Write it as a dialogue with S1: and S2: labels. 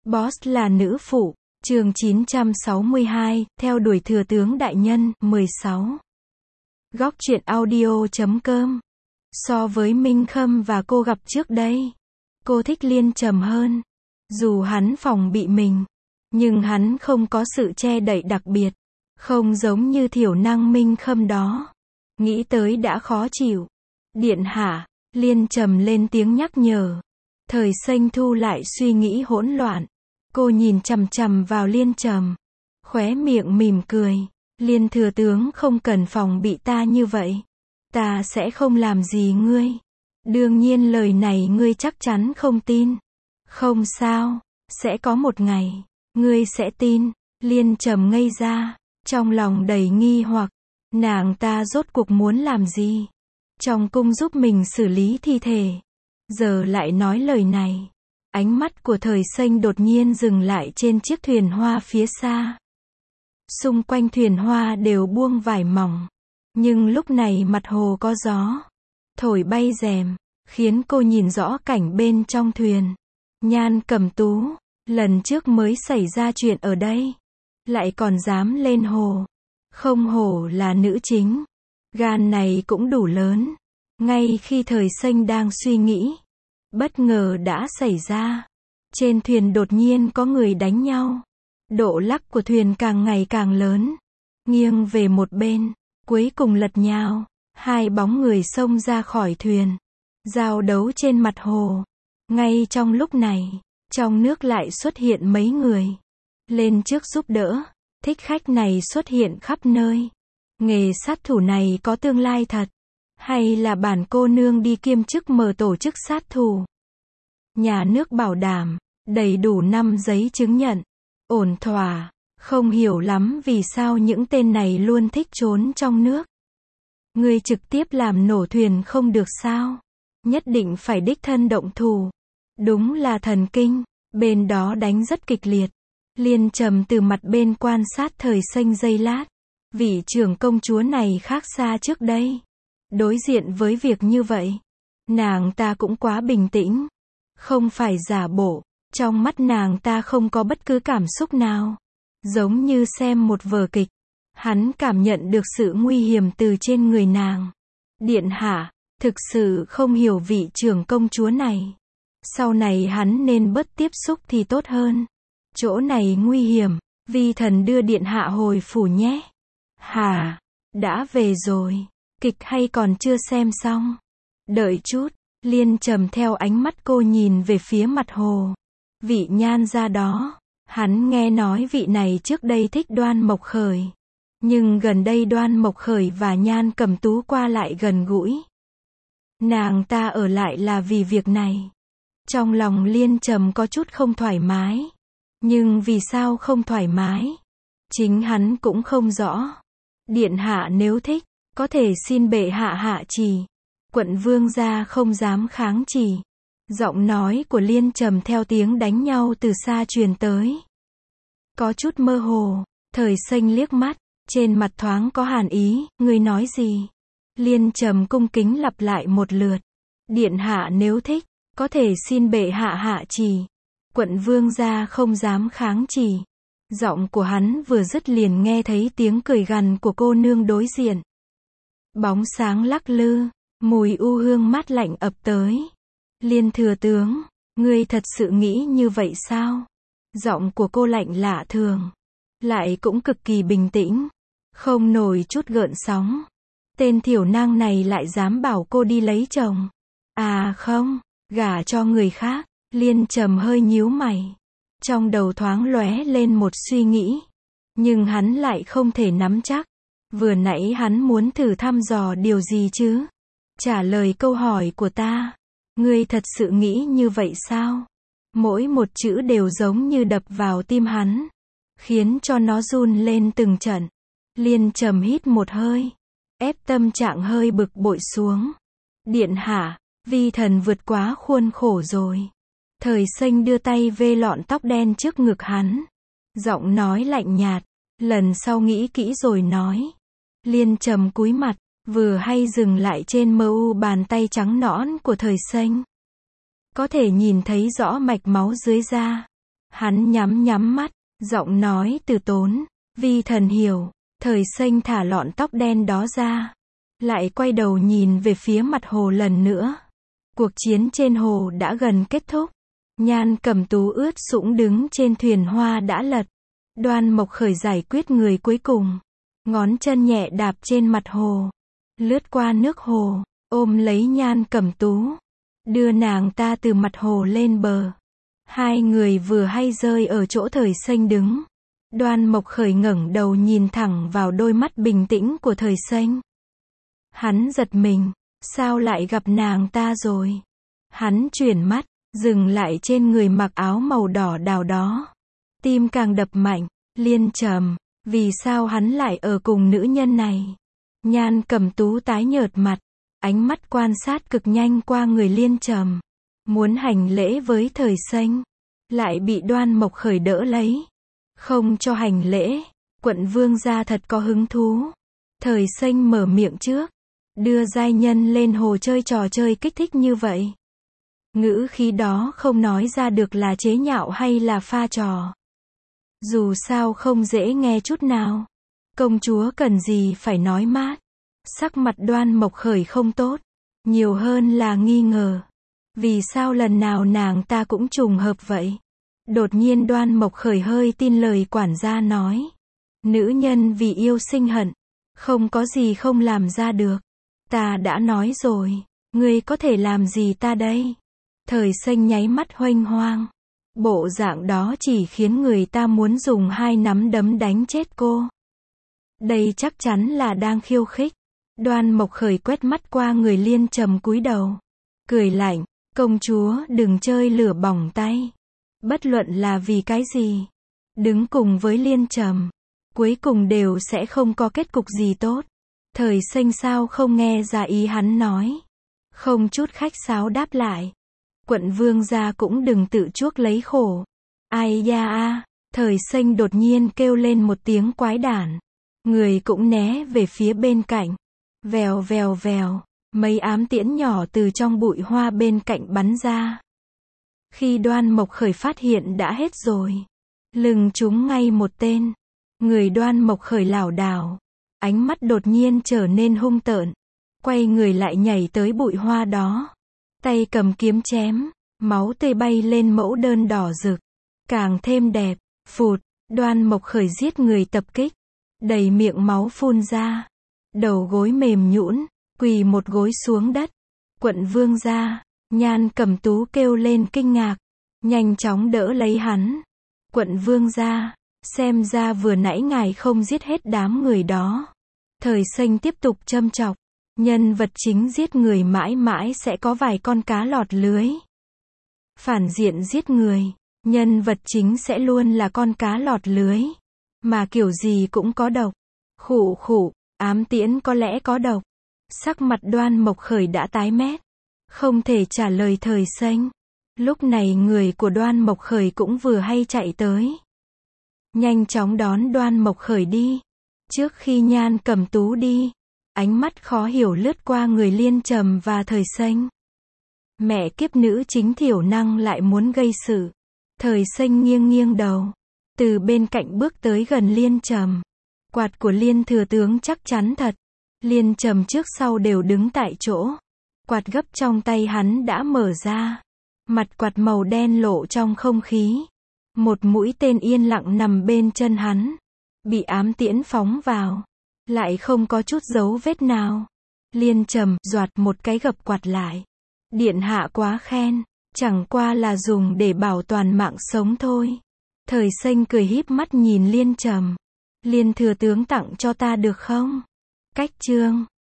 S1: Boss là nữ phụ. Chương 962, theo đuổi thừa tướng đại nhân, 16. Góc truyện audio.com. So với Minh Khâm và cô gặp trước đây, cô thích Liên Trầm hơn. Dù hắn phòng bị mình, nhưng hắn không có sự che đậy đặc biệt, không giống như thiểu năng Minh Khâm đó. Nghĩ tới đã khó chịu. Điện hạ, Liên Trầm lên tiếng nhắc nhở. Thời Xanh thu lại suy nghĩ hỗn loạn. Cô nhìn chằm chằm vào Liên Trầm, khóe miệng mỉm cười. Liên thừa tướng không cần phòng bị ta như vậy. Ta sẽ không làm gì ngươi. Đương nhiên lời này ngươi chắc chắn không tin. Không sao, sẽ có một ngày, ngươi sẽ tin. Liên Trầm ngây ra, trong lòng đầy nghi hoặc. Nàng ta rốt cuộc muốn làm gì? Trong cung giúp mình xử lý thi thể. Giờ lại nói lời này. Ánh mắt của Thời Xanh đột nhiên dừng lại trên chiếc thuyền hoa phía xa. Xung quanh thuyền hoa đều buông vải mỏng. Nhưng lúc này mặt hồ có gió thổi bay rèm, khiến cô nhìn rõ cảnh bên trong thuyền. Nhan Cẩm Tú, lần trước mới xảy ra chuyện ở đây, lại còn dám lên hồ. Không hổ là nữ chính, gan này cũng đủ lớn. Ngay khi Thời Xanh đang suy nghĩ, bất ngờ đã xảy ra. Trên thuyền đột nhiên có người đánh nhau. Độ lắc của thuyền càng ngày càng lớn, nghiêng về một bên, cuối cùng lật nhào. Hai bóng người xông ra khỏi thuyền, giao đấu trên mặt hồ. Ngay trong lúc này, trong nước lại xuất hiện mấy người lên trước giúp đỡ. Thích khách này xuất hiện khắp nơi. Nghề sát thủ này có tương lai thật, hay là bản cô nương đi kiêm chức mở tổ chức sát thủ? Nhà nước bảo đảm đầy đủ 5 giấy chứng nhận, ổn thỏa. Không hiểu lắm vì sao những tên này luôn thích trốn trong nước. Ngươi trực tiếp làm nổ thuyền không được sao? Nhất định phải đích thân động thủ. Đúng là thần kinh. Bên đó đánh rất kịch liệt. Liên Trầm từ mặt bên quan sát Thời Xanh giây lát. Vị trưởng công chúa này khác xa trước đây. Đối diện với việc như vậy, nàng ta cũng quá bình tĩnh. Không phải giả bộ. Trong mắt nàng ta không có bất cứ cảm xúc nào. Giống như xem một vở kịch. Hắn cảm nhận được sự nguy hiểm từ trên người nàng. Điện hạ, thực sự không hiểu vị trưởng công chúa này. Sau này hắn nên bớt tiếp xúc thì tốt hơn. Chỗ này nguy hiểm, vi thần đưa điện hạ hồi phủ nhé. Hả? Đã về rồi. Kịch hay còn chưa xem xong? Đợi chút. Liên Trầm theo ánh mắt cô nhìn về phía mặt hồ. Vị nhan gia đó. Hắn nghe nói vị này trước đây thích Đoan Mộc Khởi. Nhưng gần đây Đoan Mộc Khởi và Nhan Cẩm Tú qua lại gần gũi. Nàng ta ở lại là vì việc này. Trong lòng Liên Trầm có chút không thoải mái. Nhưng vì sao không thoải mái? Chính hắn cũng không rõ. Điện hạ nếu thích, có thể xin bệ hạ hạ trì. Quận vương gia không dám kháng trì. Giọng nói của Liên Trầm theo tiếng đánh nhau từ xa truyền tới. Có chút mơ hồ. Thời Xanh liếc mắt, trên mặt thoáng có hàn ý. Ngươi nói gì? Liên Trầm cung kính lặp lại một lượt. Điện hạ nếu thích, có thể xin bệ hạ hạ trì. Quận vương gia không dám kháng trì. Giọng của hắn vừa dứt liền nghe thấy tiếng cười gằn của cô nương đối diện. Bóng sáng lắc lư, mùi u hương mát lạnh ập tới. Liên thừa tướng, ngươi thật sự nghĩ như vậy sao? Giọng của cô lạnh lạ thường, lại cũng cực kỳ bình tĩnh, không nổi chút gợn sóng. Tên thiểu năng này lại dám bảo cô đi lấy chồng. À không, gả cho người khác. Liên Trầm hơi nhíu mày. Trong đầu thoáng lóe lên một suy nghĩ. Nhưng hắn lại không thể nắm chắc. Vừa nãy hắn muốn thử thăm dò điều gì chứ? Trả lời câu hỏi của ta. Ngươi thật sự nghĩ như vậy sao? Mỗi một chữ đều giống như đập vào tim hắn, khiến cho nó run lên từng trận. Liên Trầm hít một hơi, ép tâm trạng hơi bực bội xuống. Điện hạ, vi thần vượt quá khuôn khổ rồi. Thời Xanh đưa tay vê lọn tóc đen trước ngực hắn. Giọng nói lạnh nhạt. Lần sau nghĩ kỹ rồi nói. Liên Trầm cúi mặt, vừa hay dừng lại trên mu bàn tay trắng nõn của Thời Xanh. Có thể nhìn thấy rõ mạch máu dưới da. Hắn nhắm mắt, giọng nói từ tốn. Vi thần hiểu. Thời Xanh thả lọn tóc đen đó ra. Lại quay đầu nhìn về phía mặt hồ lần nữa. Cuộc chiến trên hồ đã gần kết thúc. Nhan Cẩm Tú ướt sũng đứng trên thuyền hoa đã lật. Đoan Mộc Khởi giải quyết người cuối cùng. Ngón chân nhẹ đạp trên mặt hồ. Lướt qua nước hồ, ôm lấy Nhan Cẩm Tú. Đưa nàng ta từ mặt hồ lên bờ. Hai người vừa hay rơi ở chỗ Thời Xanh đứng. Đoan Mộc Khởi ngẩng đầu nhìn thẳng vào đôi mắt bình tĩnh của Thời Xanh. Hắn giật mình, sao lại gặp nàng ta rồi? Hắn chuyển mắt, dừng lại trên người mặc áo màu đỏ đào đó. Tim càng đập mạnh, Liên Trầm, vì sao hắn lại ở cùng nữ nhân này? Nhan Cẩm Tú tái nhợt mặt, ánh mắt quan sát cực nhanh qua người Liên Trầm. Muốn hành lễ với Thời Xanh, lại bị Đoan Mộc Khởi đỡ lấy. Không cho hành lễ, quận vương gia thật có hứng thú. Thời Xanh mở miệng trước, đưa giai nhân lên hồ chơi trò chơi kích thích như vậy. Ngữ khí đó không nói ra được là chế nhạo hay là pha trò. Dù sao không dễ nghe chút nào. Công chúa cần gì phải nói mát. Sắc mặt Đoan Mộc Khởi không tốt, nhiều hơn là nghi ngờ. Vì sao lần nào nàng ta cũng trùng hợp vậy? Đột nhiên Đoan Mộc Khởi hơi tin lời quản gia nói. Nữ nhân vì yêu sinh hận, không có gì không làm ra được. Ta đã nói rồi, ngươi có thể làm gì ta đây? Thời Xanh nháy mắt huênh hoang. Bộ dạng đó chỉ khiến người ta muốn dùng hai nắm đấm đánh chết cô. Đây chắc chắn là đang khiêu khích. Đoan Mộc Khởi quét mắt qua người Liên Trầm cúi đầu. Cười lạnh, công chúa đừng chơi lửa bỏng tay. Bất luận là vì cái gì, đứng cùng với Liên Trầm, cuối cùng đều sẽ không có kết cục gì tốt. Thời Xanh sao không nghe ra ý hắn nói. Không chút khách sáo đáp lại. Quận vương gia cũng đừng tự chuốc lấy khổ. Ai da a, Thời Xanh đột nhiên kêu lên một tiếng quái đản. Người cũng né về phía bên cạnh. Vèo vèo vèo, mấy ám tiễn nhỏ từ trong bụi hoa bên cạnh bắn ra. Khi Đoan Mộc Khởi phát hiện đã hết rồi, lưng trúng ngay một tên. Người Đoan Mộc Khởi lảo đảo, ánh mắt đột nhiên trở nên hung tợn, quay người lại nhảy tới bụi hoa đó, tay cầm kiếm chém, máu tươi bay lên mẫu đơn đỏ rực, càng thêm đẹp. Phụt, Đoan Mộc Khởi giết người tập kích, đầy miệng máu phun ra, đầu gối mềm nhũn, quỳ một gối xuống đất. Quận vương gia, Nhan Cẩm Tú kêu lên kinh ngạc, nhanh chóng đỡ lấy hắn. Quận vương gia, xem ra vừa nãy ngài không giết hết đám người đó. Thời Xanh tiếp tục châm chọc, nhân vật chính giết người mãi mãi sẽ có vài con cá lọt lưới. Phản diện giết người, nhân vật chính sẽ luôn là con cá lọt lưới, mà kiểu gì cũng có độc. Khụ khụ, ám tiễn có lẽ có độc. Sắc mặt Đoan Mộc Khởi đã tái mét, không thể trả lời Thời Xanh. Lúc này người của Đoan Mộc Khởi cũng vừa hay chạy tới, nhanh chóng đón Đoan Mộc Khởi đi. Trước khi Nhan Cẩm Tú đi, ánh mắt khó hiểu lướt qua người Liên Trầm và Thời Xanh. Mẹ kiếp, nữ chính thiểu năng lại muốn gây sự. Thời Xanh nghiêng nghiêng đầu, từ bên cạnh bước tới gần Liên Trầm. Quạt của Liên thừa tướng chắc chắn thật. Liên Trầm trước sau đều đứng tại chỗ. Quạt gấp trong tay hắn đã mở ra. Mặt quạt màu đen lộ trong không khí. Một mũi tên yên lặng nằm bên chân hắn. Bị ám tiễn phóng vào. Lại không có chút dấu vết nào. Liên Trầm doạt một cái gập quạt lại. Điện hạ quá khen. Chẳng qua là dùng để bảo toàn mạng sống thôi. Thời Xanh cười híp mắt nhìn Liên Trầm. Liên thừa tướng tặng cho ta được không? Cách chương